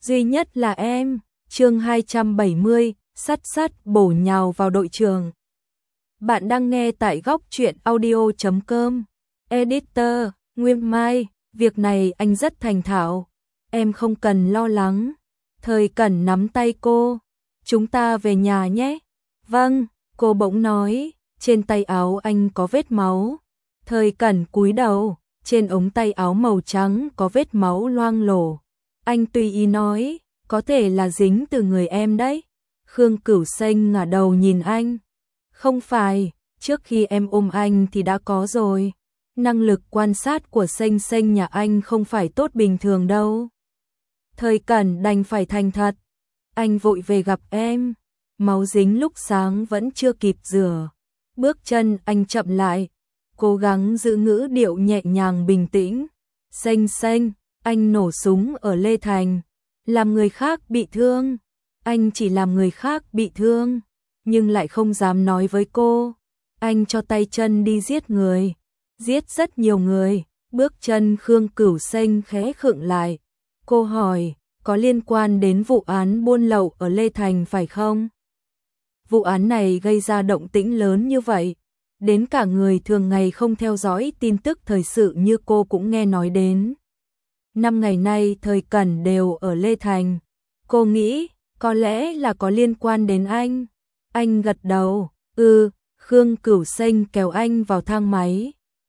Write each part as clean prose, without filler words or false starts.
duy nhất là em. Chương 270, sắt bổ nhào vào đội trường. Bạn đang nghe tại góc truyện audio.com. Editor, Nguyên Mai, việc này anh rất thành thạo, em không cần lo lắng. Thời Cẩn nắm tay cô, chúng ta về nhà nhé. Vâng, cô bỗng nói, trên tay áo anh có vết máu. Thời Cẩn cúi đầu, trên ống tay áo màu trắng có vết máu loang lổ. Anh tùy ý nói, có thể là dính từ người em đấy. Khương Cửu Xanh ngả đầu nhìn anh. Không phải, trước khi em ôm anh thì đã có rồi. Năng lực quan sát của Xanh Xanh nhà anh không phải tốt bình thường đâu. Thời Cẩn đành phải thành thật. Anh vội về gặp em. Máu dính lúc sáng vẫn chưa kịp rửa. Bước chân anh chậm lại, cố gắng giữ ngữ điệu nhẹ nhàng bình tĩnh. Xanh Xanh, anh nổ súng ở Lê Thành, làm người khác bị thương. Anh chỉ làm người khác bị thương, nhưng lại không dám nói với cô. Anh cho tay chân đi giết người, giết rất nhiều người. Bước chân Khương Cửu Xanh khẽ khựng lại. Cô hỏi, có liên quan đến vụ án buôn lậu ở Lê Thành phải không? Vụ án này gây ra động tĩnh lớn như vậy, đến cả người thường ngày không theo dõi tin tức thời sự như cô cũng nghe nói đến. 5 ngày nay Thời Cẩn đều ở Lê Thành. Cô nghĩ, có lẽ là có liên quan đến anh. Anh gật đầu, Khương Cửu Xanh kéo anh vào thang máy.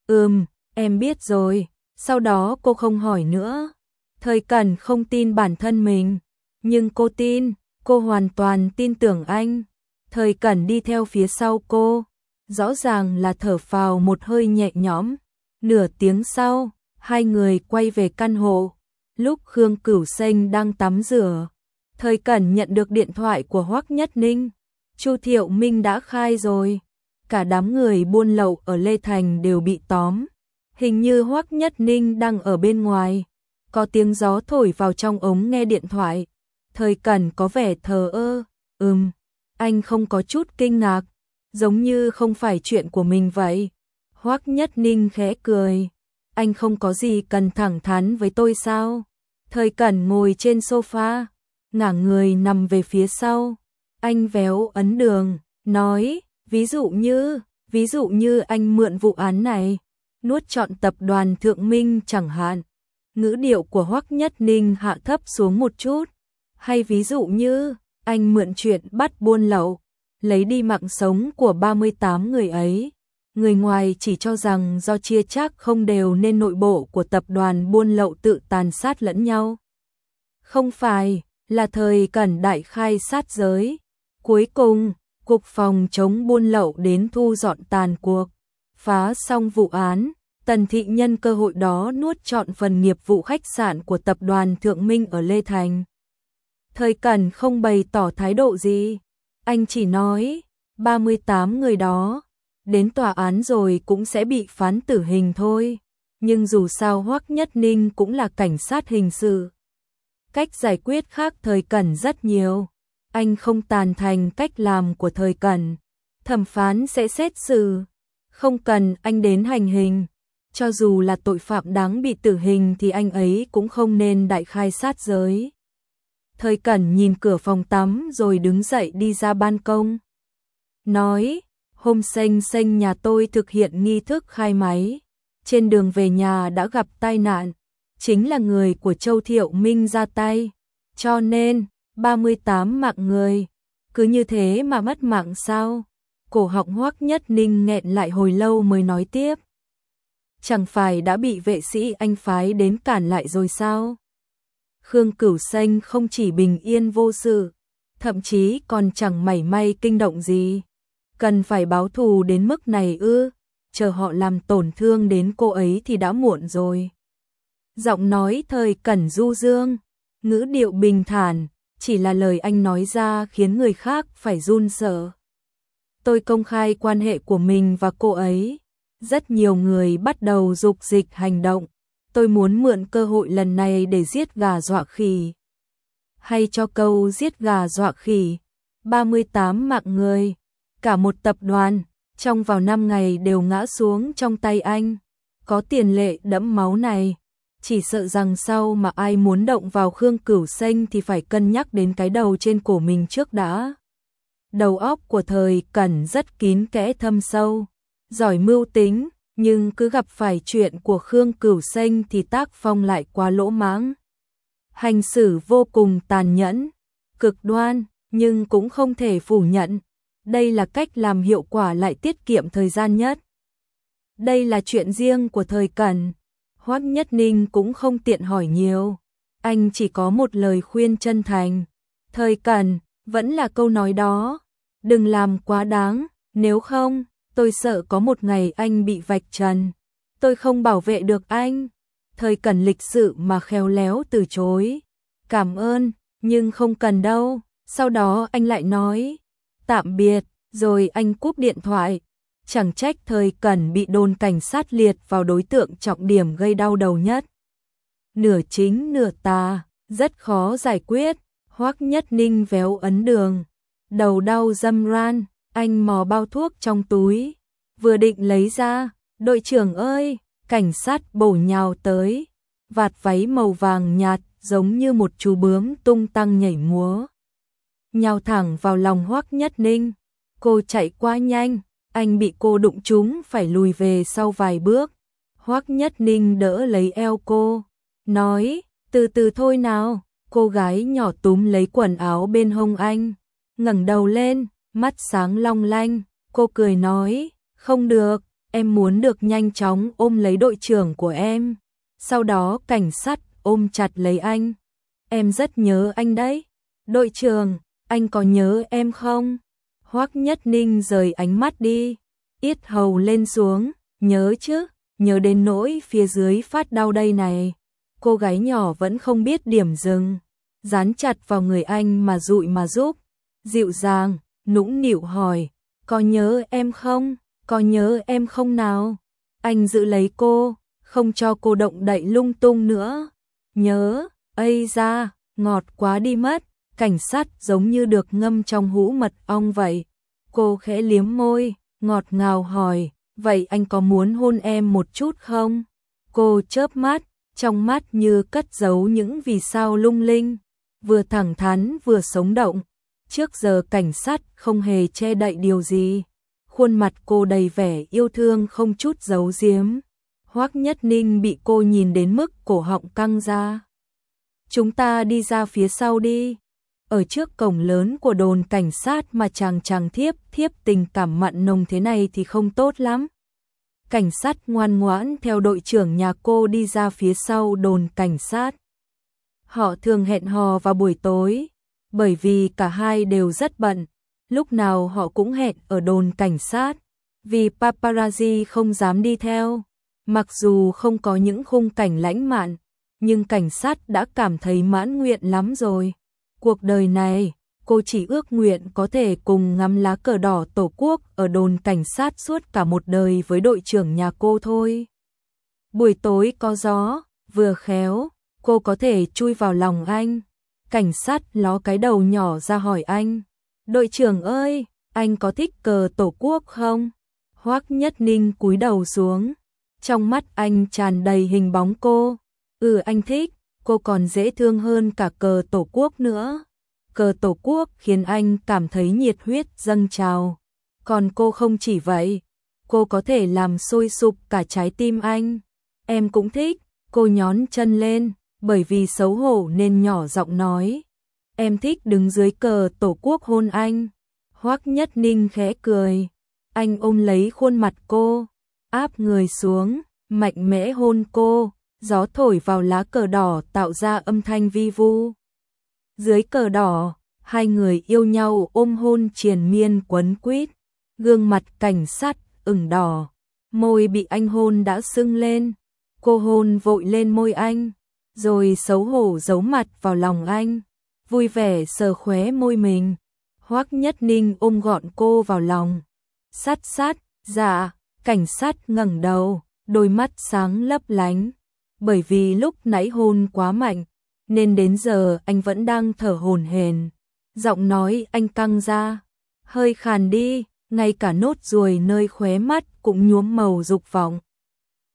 Em biết rồi. Sau đó cô không hỏi nữa. Thời Cẩn không tin bản thân mình, nhưng cô tin, cô hoàn toàn tin tưởng anh. Thời Cẩn đi theo phía sau cô, rõ ràng là thở phào một hơi nhẹ nhõm. Nửa tiếng sau, hai người quay về căn hộ. Lúc Khương Cửu Xanh đang tắm rửa, Thời Cẩn nhận được điện thoại của Hoắc Nhất Ninh. Chu Thiệu Minh đã khai rồi, cả đám người buôn lậu ở Lê Thành đều bị tóm. Hình như Hoắc Nhất Ninh đang ở bên ngoài. Có tiếng gió thổi vào trong ống nghe điện thoại. Thời Cẩn có vẻ thờ ơ. Anh không có chút kinh ngạc, giống như không phải chuyện của mình vậy. Hoắc Nhất Ninh khẽ cười. Anh không có gì cần thẳng thắn với tôi sao? Thời Cẩn ngồi trên sofa, ngả người nằm về phía sau. Anh véo ấn đường, nói, ví dụ như anh mượn vụ án này, nuốt trọn tập đoàn Thượng Minh chẳng hạn. Ngữ điệu của Hoắc Nhất Ninh hạ thấp xuống một chút. Hay ví dụ như, anh mượn chuyện bắt buôn lậu, lấy đi mạng sống của 38 người ấy. Người ngoài chỉ cho rằng do chia chác không đều nên nội bộ của tập đoàn buôn lậu tự tàn sát lẫn nhau. Không phải, là Thời Cẩn đại khai sát giới. Cuối cùng, Cục Phòng chống buôn lậu đến thu dọn tàn cuộc. Phá xong vụ án, Tần Thị nhân cơ hội đó nuốt trọn phần nghiệp vụ khách sạn của tập đoàn Thượng Minh ở Lê Thành. Thời Cẩn không bày tỏ thái độ gì. Anh chỉ nói, 38 người đó, đến tòa án rồi cũng sẽ bị phán tử hình thôi. Nhưng dù sao Hoắc Nhất Ninh cũng là cảnh sát hình sự. Cách giải quyết khác Thời Cẩn rất nhiều. Anh không tán thành cách làm của Thời Cẩn. Thẩm phán sẽ xét xử. Không cần anh đến hành hình. Cho dù là tội phạm đáng bị tử hình thì anh ấy cũng không nên đại khai sát giới. Thời Cẩn nhìn cửa phòng tắm rồi đứng dậy đi ra ban công. Nói, hôm Xanh Xanh nhà tôi thực hiện nghi thức khai máy. Trên đường về nhà đã gặp tai nạn. Chính là người của Châu Thiệu Minh ra tay. Cho nên, 38 mạng người. Cứ như thế mà mất mạng sao? Cổ họng Hoắc Nhất Ninh nghẹn lại hồi lâu mới nói tiếp. Chẳng phải đã bị vệ sĩ anh phái đến cản lại rồi sao? Khương Cửu Xanh không chỉ bình yên vô sự, thậm chí còn chẳng mảy may kinh động gì. Cần phải báo thù đến mức này ư? Chờ họ làm tổn thương đến cô ấy thì đã muộn rồi. Giọng nói Thời Cẩn du dương, ngữ điệu bình thản, chỉ là lời anh nói ra khiến người khác phải run sợ. Tôi công khai quan hệ của mình và cô ấy. Rất nhiều người bắt đầu dục dịch hành động. Tôi muốn mượn cơ hội lần này để giết gà dọa khỉ. Hay cho câu giết gà dọa khỉ, 38 mạng người, cả một tập đoàn, trong vào 5 ngày đều ngã xuống trong tay anh. Có tiền lệ đẫm máu này, chỉ sợ rằng sau mà ai muốn động vào Khương Cửu Xanh thì phải cân nhắc đến cái đầu trên cổ mình trước đã. Đầu óc của Thời Cẩn rất kín kẽ thâm sâu, giỏi mưu tính, nhưng cứ gặp phải chuyện của Khương Cửu Xanh thì tác phong lại quá lỗ mãng. Hành xử vô cùng tàn nhẫn, cực đoan, nhưng cũng không thể phủ nhận. Đây là cách làm hiệu quả lại tiết kiệm thời gian nhất. Đây là chuyện riêng của Thời Cẩn. Hoắc Nhất Ninh cũng không tiện hỏi nhiều. Anh chỉ có một lời khuyên chân thành. Thời Cẩn, vẫn là câu nói đó. Đừng làm quá đáng, nếu không, tôi sợ có một ngày anh bị vạch trần. Tôi không bảo vệ được anh. Thời Cẩn lịch sự mà khéo léo từ chối. Cảm ơn, nhưng không cần đâu. Sau đó anh lại nói, tạm biệt, rồi anh cúp điện thoại. Chẳng trách Thời Cẩn bị đồn cảnh sát liệt vào đối tượng trọng điểm gây đau đầu nhất. Nửa chính nửa tà, rất khó giải quyết. Hoắc Nhất Ninh véo ấn đường. Đầu đau râm ran, anh mò bao thuốc trong túi. Vừa định lấy ra, đội trưởng ơi, cảnh sát bổ nhào tới. Vạt váy màu vàng nhạt giống như một chú bướm tung tăng nhảy múa. Nhào thẳng vào lòng Hoắc Nhất Ninh. Cô chạy quá nhanh, anh bị cô đụng trúng phải lùi về sau vài bước. Hoắc Nhất Ninh đỡ lấy eo cô, nói, từ từ thôi nào. Cô gái nhỏ túm lấy quần áo bên hông anh, ngẩng đầu lên, mắt sáng long lanh. Cô cười nói, không được, em muốn được nhanh chóng ôm lấy đội trưởng của em. Sau đó cảnh sát ôm chặt lấy anh. Em rất nhớ anh đấy. Đội trưởng, anh có nhớ em không? Hoắc Nhất Ninh rời ánh mắt đi, yết hầu lên xuống, nhớ chứ, nhớ đến nỗi phía dưới phát đau đây này. Cô gái nhỏ vẫn không biết điểm dừng, dán chặt vào người anh mà dụi mà giúp. Dịu dàng, nũng nịu hỏi, có nhớ em không? Có nhớ em không nào? Anh giữ lấy cô, không cho cô động đậy lung tung nữa. Nhớ, ây da, ngọt quá đi mất. Cảnh sát giống như được ngâm trong hũ mật ong vậy. Cô khẽ liếm môi, ngọt ngào hỏi, vậy anh có muốn hôn em một chút không? Cô chớp mắt, trong mắt như cất giấu những vì sao lung linh, vừa thẳng thắn vừa sống động. Trước giờ cảnh sát không hề che đậy điều gì. Khuôn mặt cô đầy vẻ yêu thương không chút giấu giếm. Hoắc Nhất Ninh bị cô nhìn đến mức cổ họng căng ra. Chúng ta đi ra phía sau đi. Ở trước cổng lớn của đồn cảnh sát mà chàng thiếp tình cảm mặn nồng thế này thì không tốt lắm. Cảnh sát ngoan ngoãn theo đội trưởng nhà cô đi ra phía sau đồn cảnh sát. Họ thường hẹn hò vào buổi tối, bởi vì cả hai đều rất bận. Lúc nào họ cũng hẹn ở đồn cảnh sát, vì paparazzi không dám đi theo. Mặc dù không có những khung cảnh lãng mạn, nhưng cảnh sát đã cảm thấy mãn nguyện lắm rồi. Cuộc đời này, cô chỉ ước nguyện có thể cùng ngắm lá cờ đỏ Tổ quốc ở đồn cảnh sát suốt cả một đời với đội trưởng nhà cô thôi. Buổi tối có gió, vừa khéo, cô có thể chui vào lòng anh. Cảnh sát ló cái đầu nhỏ ra hỏi anh, đội trưởng ơi, anh có thích cờ Tổ quốc không? Hoắc Nhất Ninh cúi đầu xuống, trong mắt anh tràn đầy hình bóng cô. Anh thích. Cô còn dễ thương hơn cả cờ Tổ quốc nữa. Cờ Tổ quốc khiến anh cảm thấy nhiệt huyết dâng trào. Còn cô không chỉ vậy, cô có thể làm sôi sục cả trái tim anh. Em cũng thích. Cô nhón chân lên, bởi vì xấu hổ nên nhỏ giọng nói. Em thích đứng dưới cờ Tổ quốc hôn anh. Hoắc Nhất Ninh khẽ cười. Anh ôm lấy khuôn mặt cô, áp người xuống, mạnh mẽ hôn cô. Gió thổi vào lá cờ đỏ tạo ra âm thanh vi vu. Dưới cờ đỏ, hai người yêu nhau ôm hôn triền miên quấn quýt. Gương mặt cảnh sát ửng đỏ, môi bị anh hôn đã sưng lên. Cô hôn vội lên môi anh, rồi xấu hổ giấu mặt vào lòng anh, vui vẻ sờ khóe môi mình. Hoắc Nhất Ninh ôm gọn cô vào lòng. Sát, dạ. Cảnh sát ngẩng đầu, đôi mắt sáng lấp lánh. Bởi vì lúc nãy hôn quá mạnh, nên đến giờ anh vẫn đang thở hổn hển. Giọng nói anh căng ra, hơi khàn đi, ngay cả nốt ruồi nơi khóe mắt cũng nhuốm màu dục vọng.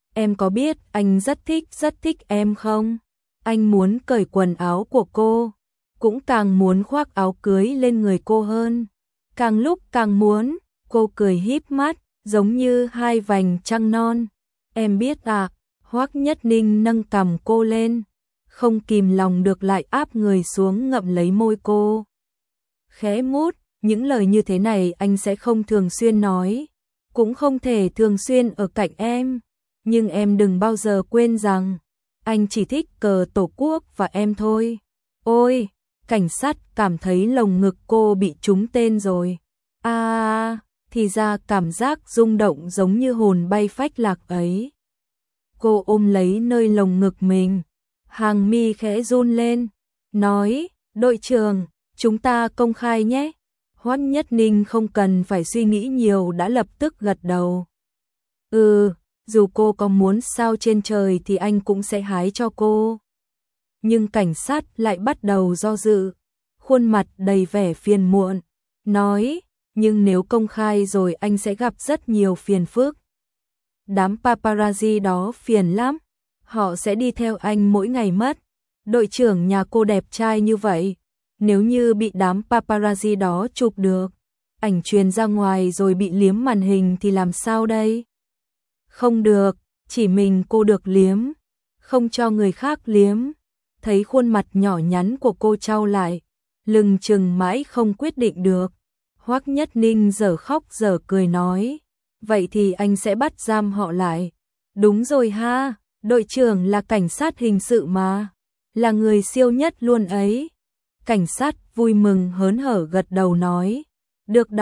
Em có biết anh rất thích em không? Anh muốn cởi quần áo của cô, cũng càng muốn khoác áo cưới lên người cô hơn. Càng lúc càng muốn, cô cười híp mắt, giống như hai vành trăng non. Em biết à, Hoắc Nhất Ninh nâng cằm cô lên, không kìm lòng được lại áp người xuống ngậm lấy môi cô. Khẽ mút, những lời như thế này anh sẽ không thường xuyên nói, cũng không thể thường xuyên ở cạnh em, nhưng em đừng bao giờ quên rằng anh chỉ thích cờ Tổ quốc và em thôi. Ôi, cảnh sát cảm thấy lồng ngực cô bị trúng tên rồi. Thì ra cảm giác rung động giống như hồn bay phách lạc ấy. Cô ôm lấy nơi lồng ngực mình, hàng mi khẽ run lên, nói, đội trưởng, chúng ta công khai nhé. Hoắc Nhất Ninh không cần phải suy nghĩ nhiều đã lập tức gật đầu. Dù cô có muốn sao trên trời thì anh cũng sẽ hái cho cô. Nhưng cảnh sát lại bắt đầu do dự, khuôn mặt đầy vẻ phiền muộn, nói, nhưng nếu công khai rồi anh sẽ gặp rất nhiều phiền phức. Đám paparazzi đó phiền lắm, họ sẽ đi theo anh mỗi ngày mất. Đội trưởng nhà cô đẹp trai như vậy, nếu như bị đám paparazzi đó chụp được, ảnh truyền ra ngoài rồi bị liếm màn hình thì làm sao đây? Không được, chỉ mình cô được liếm, không cho người khác liếm. Thấy khuôn mặt nhỏ nhắn của cô chau lại, lừng chừng mãi không quyết định được. Hoắc Nhất Ninh dở khóc dở cười nói, vậy thì anh sẽ bắt giam họ lại. Đúng rồi ha, đội trưởng là cảnh sát hình sự mà, là người siêu nhất luôn ấy. Cảnh sát vui mừng hớn hở gật đầu nói, được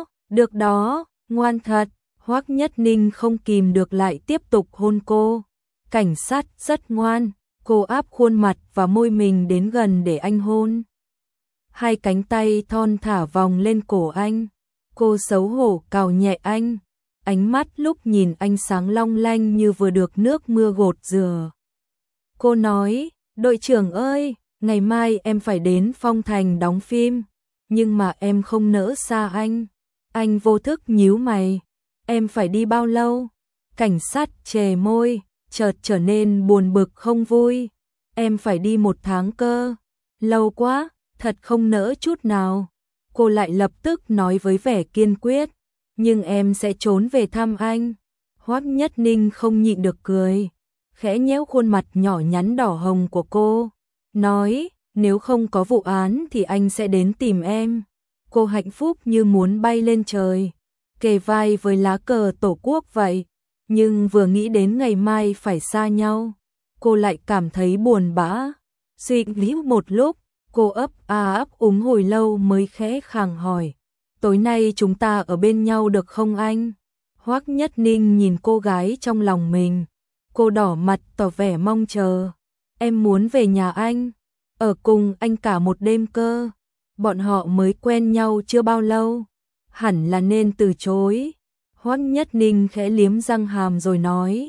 đó, ngoan thật. Hoắc Nhất Ninh không kìm được lại tiếp tục hôn cô. Cảnh sát rất ngoan, cô áp khuôn mặt và môi mình đến gần để anh hôn. Hai cánh tay thon thả vòng lên cổ anh, cô xấu hổ cào nhẹ anh, ánh mắt lúc nhìn anh sáng long lanh như vừa được nước mưa gột rửa. Cô nói, đội trưởng ơi, ngày mai em phải đến Phong Thành đóng phim, nhưng mà em không nỡ xa anh. Anh vô thức nhíu mày, em phải đi bao lâu? Cảnh sát chề môi, chợt trở nên buồn bực không vui. Em phải đi 1 tháng cơ, lâu quá, thật không nỡ chút nào. Cô lại lập tức nói với vẻ kiên quyết, nhưng em sẽ trốn về thăm anh. Hoắc Nhất Ninh không nhịn được cười, khẽ nhéo khuôn mặt nhỏ nhắn đỏ hồng của cô, nói, nếu không có vụ án thì anh sẽ đến tìm em. Cô hạnh phúc như muốn bay lên trời, kề vai với lá cờ Tổ quốc vậy, nhưng vừa nghĩ đến ngày mai phải xa nhau, cô lại cảm thấy buồn bã. Suy nghĩ một lúc, cô ấp úng hồi lâu mới khẽ khàng hỏi, tối nay chúng ta ở bên nhau được không anh? Hoắc Nhất Ninh nhìn cô gái trong lòng mình, cô đỏ mặt tỏ vẻ mong chờ. Em muốn về nhà anh, ở cùng anh cả một đêm cơ. Bọn họ mới quen nhau chưa bao lâu, hẳn là nên từ chối. Hoắc Nhất Ninh khẽ liếm răng hàm rồi nói,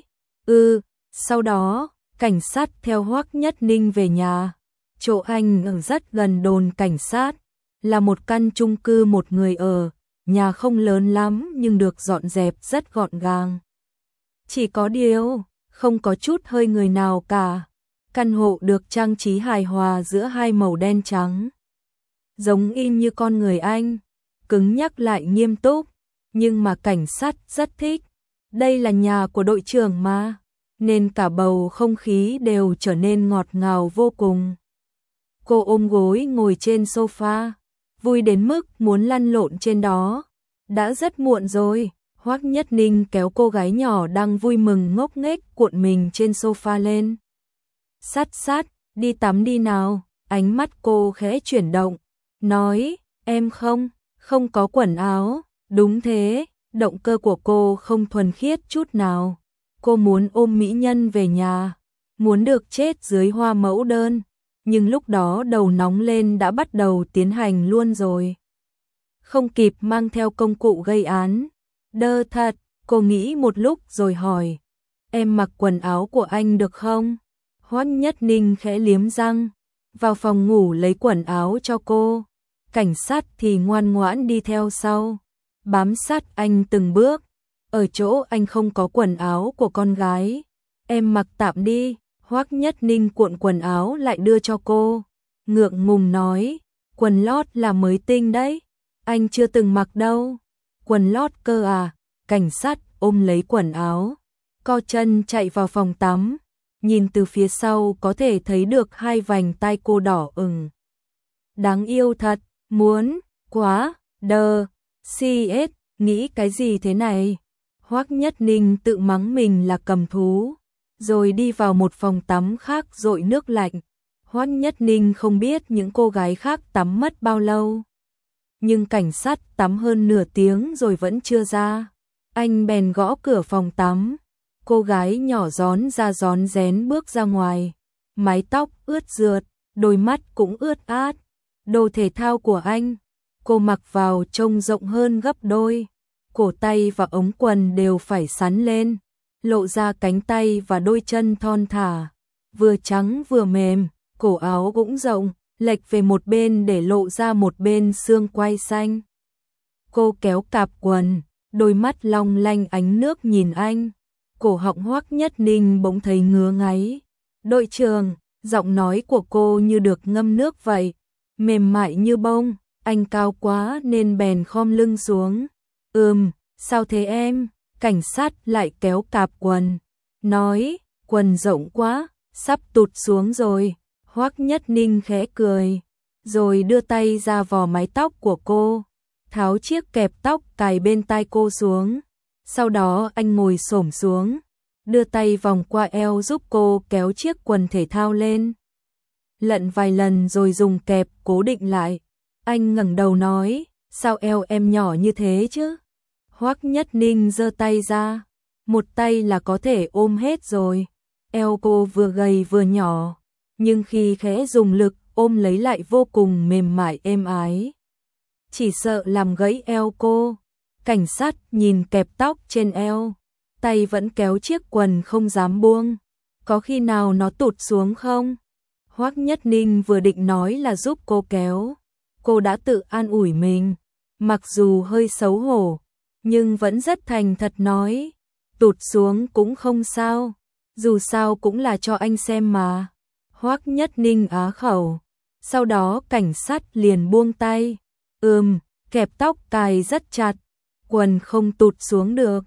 sau đó, cảnh sát theo Hoắc Nhất Ninh về nhà. Chỗ anh ở rất gần đồn cảnh sát, là một căn chung cư một người ở, nhà không lớn lắm nhưng được dọn dẹp rất gọn gàng. Chỉ có điều, không có chút hơi người nào cả. Căn hộ được trang trí hài hòa giữa hai màu đen trắng, giống in như con người anh, cứng nhắc lại nghiêm túc, nhưng mà cảnh sát rất thích. Đây là nhà của đội trưởng mà, nên cả bầu không khí đều trở nên ngọt ngào vô cùng. Cô ôm gối ngồi trên sofa, vui đến mức muốn lăn lộn trên đó. Đã rất muộn rồi, Hoắc Nhất Ninh kéo cô gái nhỏ đang vui mừng ngốc nghếch cuộn mình trên sofa lên. Sát, đi tắm đi nào. Ánh mắt cô khẽ chuyển động, nói, em không có quần áo. Đúng thế, động cơ của cô không thuần khiết chút nào. Cô muốn ôm mỹ nhân về nhà, muốn được chết dưới hoa mẫu đơn. Nhưng lúc đó đầu nóng lên đã bắt đầu tiến hành luôn rồi. Không kịp mang theo công cụ gây án. Đơ thật, cô nghĩ một lúc rồi hỏi, em mặc quần áo của anh được không? Hoắc Nhất Ninh khẽ liếm răng, vào phòng ngủ lấy quần áo cho cô. Cảnh sát thì ngoan ngoãn đi theo sau, bám sát anh từng bước. Ở chỗ anh không có quần áo của con gái, em mặc tạm đi. Hoắc Nhất Ninh cuộn quần áo lại đưa cho cô, ngượng ngùng nói, quần lót là mới tinh đấy, anh chưa từng mặc đâu. Quần lót cơ à? Cảnh sát ôm lấy quần áo, co chân chạy vào phòng tắm, nhìn từ phía sau có thể thấy được hai vành tai cô đỏ ửng. Đáng yêu thật, muốn, quá, đờ, CS, nghĩ cái gì thế này? Hoắc Nhất Ninh tự mắng mình là cầm thú, rồi đi vào một phòng tắm khác dội nước lạnh. Hoắc Nhất Ninh không biết những cô gái khác tắm mất bao lâu, nhưng cảnh sát tắm hơn nửa tiếng rồi vẫn chưa ra. Anh bèn gõ cửa phòng tắm. Cô gái nhỏ rón ra rón rén bước ra ngoài, mái tóc ướt rượt, đôi mắt cũng ướt át. Đồ thể thao của anh, cô mặc vào trông rộng hơn gấp đôi, cổ tay và ống quần đều phải xắn lên, lộ ra cánh tay và đôi chân thon thả, vừa trắng vừa mềm, cổ áo cũng rộng, lệch về một bên để lộ ra một bên xương quai xanh. Cô kéo cạp quần, đôi mắt long lanh ánh nước nhìn anh. Cổ họng Hoắc Nhất Ninh bỗng thấy ngứa ngáy. Đội trưởng, giọng nói của cô như được ngâm nước vậy, mềm mại như bông. Anh cao quá nên bèn khom lưng xuống. Sao thế em? Cảnh sát lại kéo cạp quần, nói, quần rộng quá, sắp tụt xuống rồi. Hoắc Nhất Ninh khẽ cười, rồi đưa tay ra vò mái tóc của cô, tháo chiếc kẹp tóc cài bên tai cô xuống. Sau đó anh ngồi xổm xuống, đưa tay vòng qua eo giúp cô kéo chiếc quần thể thao lên. Lận vài lần rồi dùng kẹp cố định lại. Anh ngẩng đầu nói, sao eo em nhỏ như thế chứ? Hoắc Nhất Ninh giơ tay ra, một tay là có thể ôm hết rồi. Eo cô vừa gầy vừa nhỏ, nhưng khi khẽ dùng lực ôm lấy lại vô cùng mềm mại êm ái. Chỉ sợ làm gãy eo cô. Cảnh sát nhìn kẹp tóc trên eo, tay vẫn kéo chiếc quần không dám buông. Có khi nào nó tụt xuống không? Hoắc Nhất Ninh vừa định nói là giúp cô kéo, cô đã tự an ủi mình, mặc dù hơi xấu hổ, nhưng vẫn rất thành thật nói, tụt xuống cũng không sao, dù sao cũng là cho anh xem mà. Hoắc Nhất Ninh á khẩu, sau đó cảnh sát liền buông tay. Kẹp tóc cài rất chặt, quần không tụt xuống được.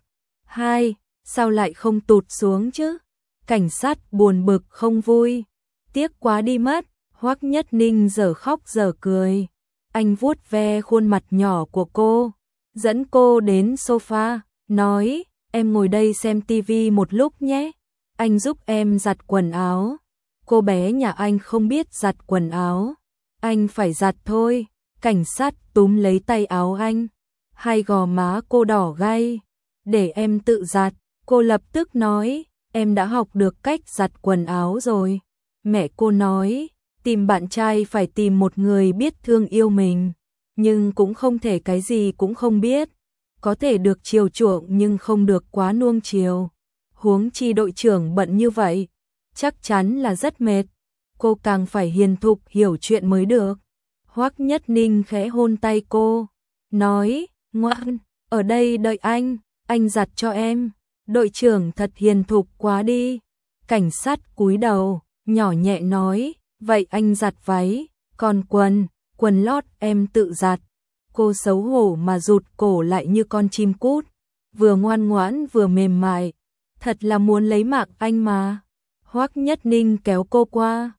Sao lại không tụt xuống chứ? Cảnh sát buồn bực không vui. Tiếc quá đi mất. Hoắc Nhất Ninh dở khóc dở cười. Anh vuốt ve khuôn mặt nhỏ của cô, dẫn cô đến sofa, nói, em ngồi đây xem tivi một lúc nhé, anh giúp em giặt quần áo. Cô bé nhà anh không biết giặt quần áo, anh phải giặt thôi. Cảnh sát túm lấy tay áo anh, hai gò má cô đỏ gay. Để em tự giặt. Cô lập tức nói, em đã học được cách giặt quần áo rồi. Mẹ cô nói, tìm bạn trai phải tìm một người biết thương yêu mình, nhưng cũng không thể cái gì cũng không biết. Có thể được chiều chuộng nhưng không được quá nuông chiều. Huống chi đội trưởng bận như vậy, chắc chắn là rất mệt. Cô càng phải hiền thục hiểu chuyện mới được. Hoắc Nhất Ninh khẽ hôn tay cô, nói, ngoan, ở đây đợi anh giặt cho em. Đội trưởng thật hiền thục quá đi. Cảnh sát cúi đầu, nhỏ nhẹ nói, vậy anh giặt váy, còn quần lót em tự giặt. Cô xấu hổ mà rụt cổ lại như con chim cút, vừa ngoan ngoãn vừa mềm mại, thật là muốn lấy mạng anh mà. Hoắc Nhất Ninh kéo cô qua,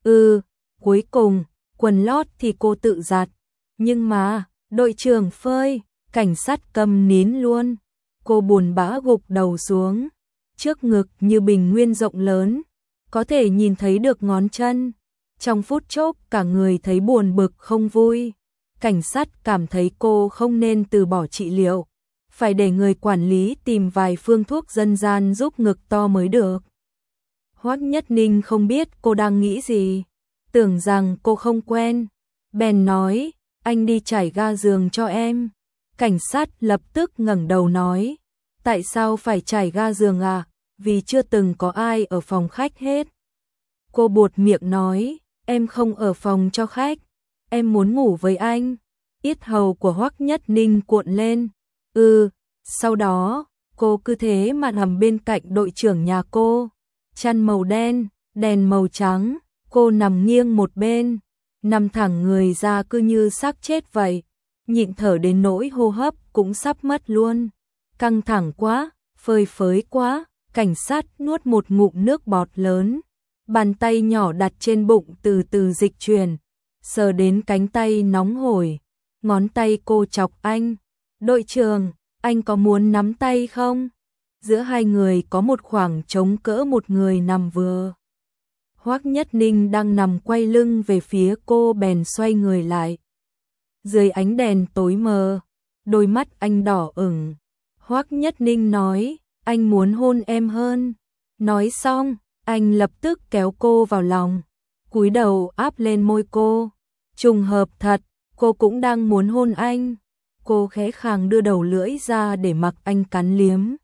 cuối cùng, quần lót thì cô tự giặt, nhưng mà, đội trưởng phơi. Cảnh sát câm nín luôn. Cô buồn bã gục đầu xuống, trước ngực như bình nguyên rộng lớn, có thể nhìn thấy được ngón chân. Trong phút chốc cả người thấy buồn bực không vui. Cảnh sát cảm thấy cô không nên từ bỏ trị liệu, phải để người quản lý tìm vài phương thuốc dân gian giúp ngực to mới được. Hoắc Nhất Ninh không biết cô đang nghĩ gì, tưởng rằng cô không quen, bèn nói, anh đi trải ga giường cho em. Cảnh sát lập tức ngẩng đầu nói, tại sao phải trải ga giường à? Vì chưa từng có ai ở phòng khách hết. Cô buột miệng nói, em không ở phòng cho khách, em muốn ngủ với anh. Yết hầu của Hoắc Nhất Ninh cuộn lên. Sau đó, cô cứ thế mà nằm bên cạnh đội trưởng nhà cô, chăn màu đen, đèn màu trắng, cô nằm nghiêng một bên, nằm thẳng người ra cứ như xác chết vậy, nhịn thở đến nỗi hô hấp cũng sắp mất luôn. Căng thẳng quá, phơi phới quá, cảnh sát nuốt một ngụm nước bọt lớn. Bàn tay nhỏ đặt trên bụng từ từ dịch chuyển, sờ đến cánh tay nóng hổi. Ngón tay cô chọc anh. Đội trưởng, anh có muốn nắm tay không? Giữa hai người có một khoảng trống cỡ một người nằm vừa. Hoắc Nhất Ninh đang nằm quay lưng về phía cô bèn xoay người lại. Dưới ánh đèn tối mờ, đôi mắt anh đỏ ửng. Hoắc Nhất Ninh nói, anh muốn hôn em hơn. Nói xong, anh lập tức kéo cô vào lòng, cúi đầu áp lên môi cô. Trùng hợp thật, cô cũng đang muốn hôn anh. Cô khẽ khàng đưa đầu lưỡi ra để mặc anh cắn liếm.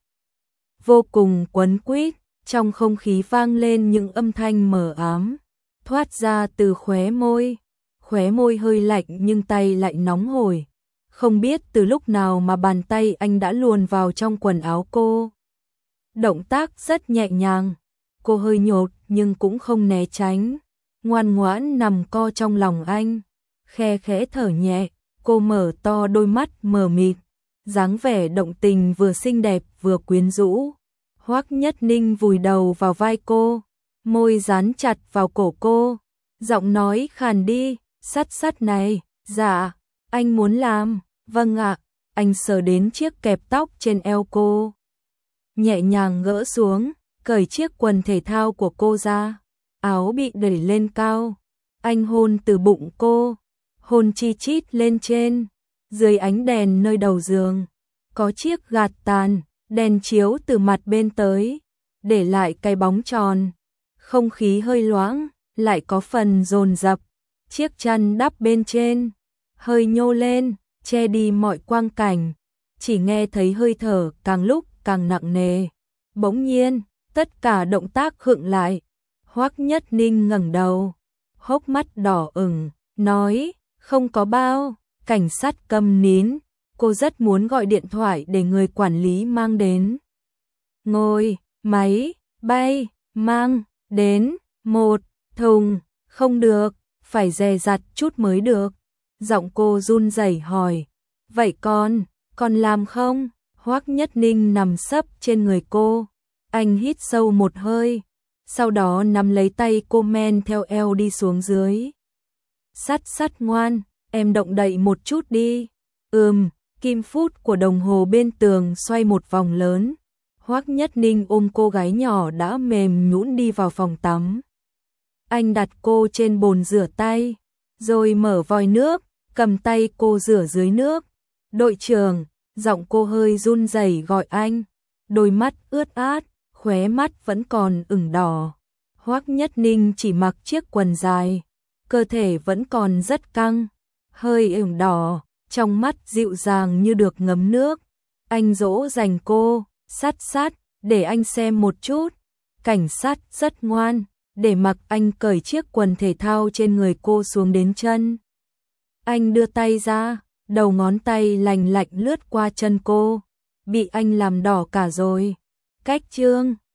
Vô cùng quấn quýt, trong không khí vang lên những âm thanh mờ ám, thoát ra từ khóe môi. Khóe môi hơi lạnh nhưng tay lại nóng hổi. Không biết từ lúc nào mà bàn tay anh đã luồn vào trong quần áo cô. Động tác rất nhẹ nhàng. Cô hơi nhột nhưng cũng không né tránh. Ngoan ngoãn nằm co trong lòng anh. Khe khẽ thở nhẹ. Cô mở to đôi mắt mờ mịt. Dáng vẻ động tình vừa xinh đẹp vừa quyến rũ. Hoắc Nhất Ninh vùi đầu vào vai cô. Môi dán chặt vào cổ cô. Giọng nói khàn đi. Sắt này. Dạ. Anh muốn làm. Vâng ạ. Anh sờ đến chiếc kẹp tóc trên eo cô. Nhẹ nhàng gỡ xuống. Cởi chiếc quần thể thao của cô ra. Áo bị đẩy lên cao. Anh hôn từ bụng cô. Hôn chi chít lên trên. Dưới ánh đèn nơi đầu giường. Có chiếc gạt tàn. Đèn chiếu từ mặt bên tới. Để lại cái bóng tròn. Không khí hơi loãng. Lại có phần dồn dập. Chiếc chăn đắp bên trên. Hơi nhô lên. Che đi mọi quang cảnh. Chỉ nghe thấy hơi thở càng lúc càng nặng nề. Bỗng nhiên, tất cả động tác khựng lại. Hoắc Nhất Ninh ngẩng đầu, hốc mắt đỏ ửng, nói, không có bao. Cảnh sát câm nín, cô rất muốn gọi điện thoại để người quản lý mang đến. Ngồi, máy, bay, mang, đến, một, thùng, không được, phải dè dặt chút mới được. Giọng cô run rẩy hỏi, vậy con làm không? Hoắc Nhất Ninh nằm sấp trên người cô. Anh hít sâu một hơi, sau đó nắm lấy tay cô men theo eo đi xuống dưới. Sắt ngoan, em động đậy một chút đi. Kim phút của đồng hồ bên tường xoay một vòng lớn. Hoắc Nhất Ninh ôm cô gái nhỏ đã mềm nhũn đi vào phòng tắm. Anh đặt cô trên bồn rửa tay, rồi mở vòi nước, cầm tay cô rửa dưới nước. Đội trưởng, giọng cô hơi run rẩy gọi anh. Đôi mắt ướt át, khóe mắt vẫn còn ửng đỏ. Hoắc Nhất Ninh chỉ mặc chiếc quần dài, cơ thể vẫn còn rất căng, hơi ửng đỏ, trong mắt dịu dàng như được ngấm nước. Anh dỗ dành cô, sát, để anh xem một chút. Cảnh sát rất ngoan, để mặc anh cởi chiếc quần thể thao trên người cô xuống đến chân. Anh đưa tay ra, đầu ngón tay lành lạnh lướt qua chân cô, bị anh làm đỏ cả rồi. Cách chương